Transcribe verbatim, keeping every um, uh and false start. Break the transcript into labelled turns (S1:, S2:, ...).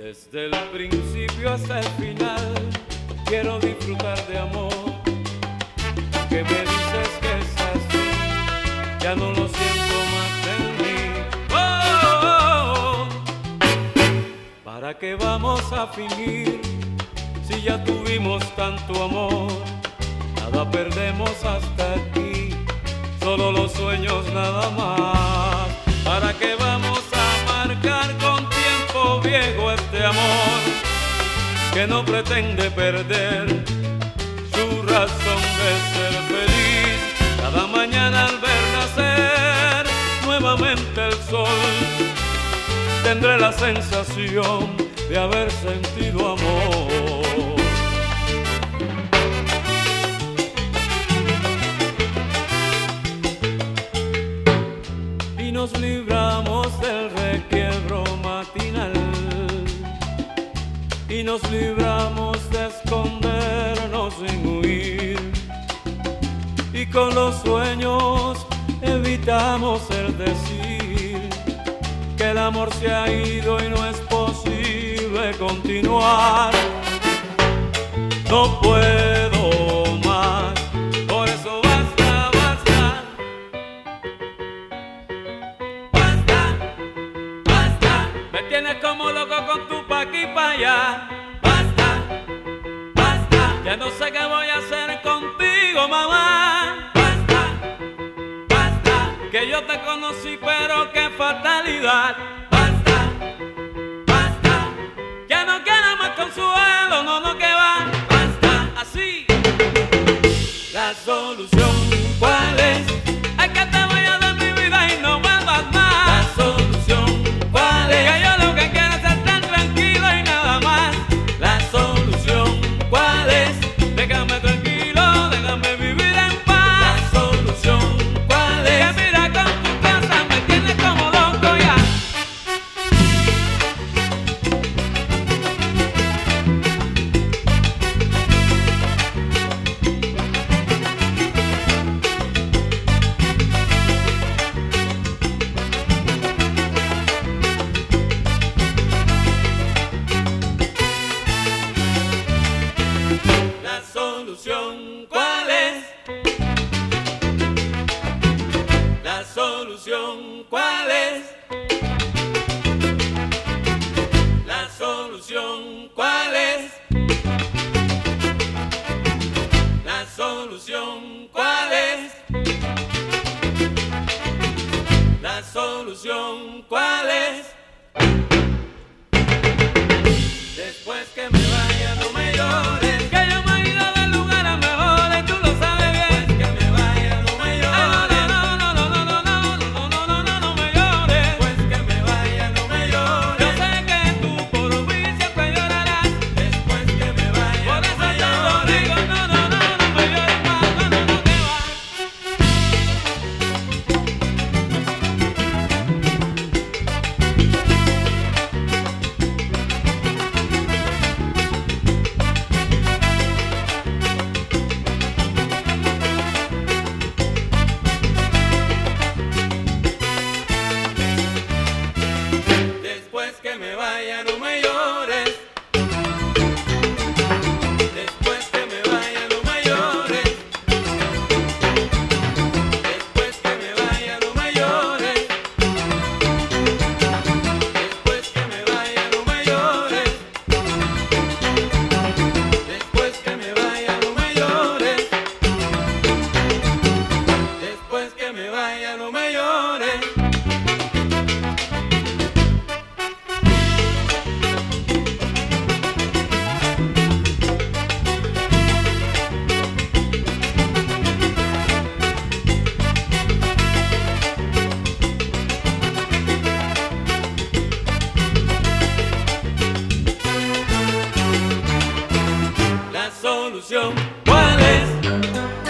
S1: Desde el principio hasta el final quiero disfrutar de amor. Que me dices que es así, ya no lo siento más en mí. Oh, oh, oh. ¿Para qué vamos a fingir si ya tuvimos tanto amor? Nada perdemos hasta aquí, solo los sueños nada más. ¿Para qué vamos a marcar con tiempo viejo este amor que no pretende perder su razón de ser feliz? Cada mañana al ver nacer nuevamente el sol, tendré la sensación de haber sentido amor. Y nos libramos del requiebro matinal, y nos libramos de escondernos sin huir, y con los sueños evitamos el decir que el amor se ha ido y no es posible continuar. No puedo más, por eso basta, basta. Basta, basta. Me tienes como loco con tu pa' aquí pa' allá. Basta, basta. Ya no sé qué voy a hacer contigo, mamá. Basta, basta. Que yo te conocí, pero qué fatalidad. Basta, basta. Ya no quiero más consuelo, no, no, que va. Basta, así. La solución, ¿cuál es? Es que te voy a dar mi vida y no vuelvas más. La solución, ¿cuál es? Que yo lo que quiero es estar tranquilo y nada más. La solución, ¿cuál es? Déjame tranquilo, déjame vivir en paz. La solución, ¿cuál es? Que mira con tu casa me tienes como loco ya. La solución, ¿cuál es? La solución, ¿cuál es? La solución, ¿cuál es? La solución, ¿cuál es? La solución, ¿cuál es? Después que me vaya no me llores, que yo me he ido de lugares mejores, tú lo sabes bien. Después que me vaya no me llores. Ay, no, no, no, no, no, no, no, no, no, no, no, no me llores. Después que me vaya no me llores. Yo sé que tú por mí siempre llorarás. Después que me vaya por eso no me llores. Te lo digo, no, no, no, no me llores más, no, no, no, que va. Después que me vaya no me llores. Después que me vaya no me llores. Después que me vaya no me llores. Después que me vaya no me llores. Después que me vaya no me llores. Después que me vaya no me llores. La solución, ¿cuál es?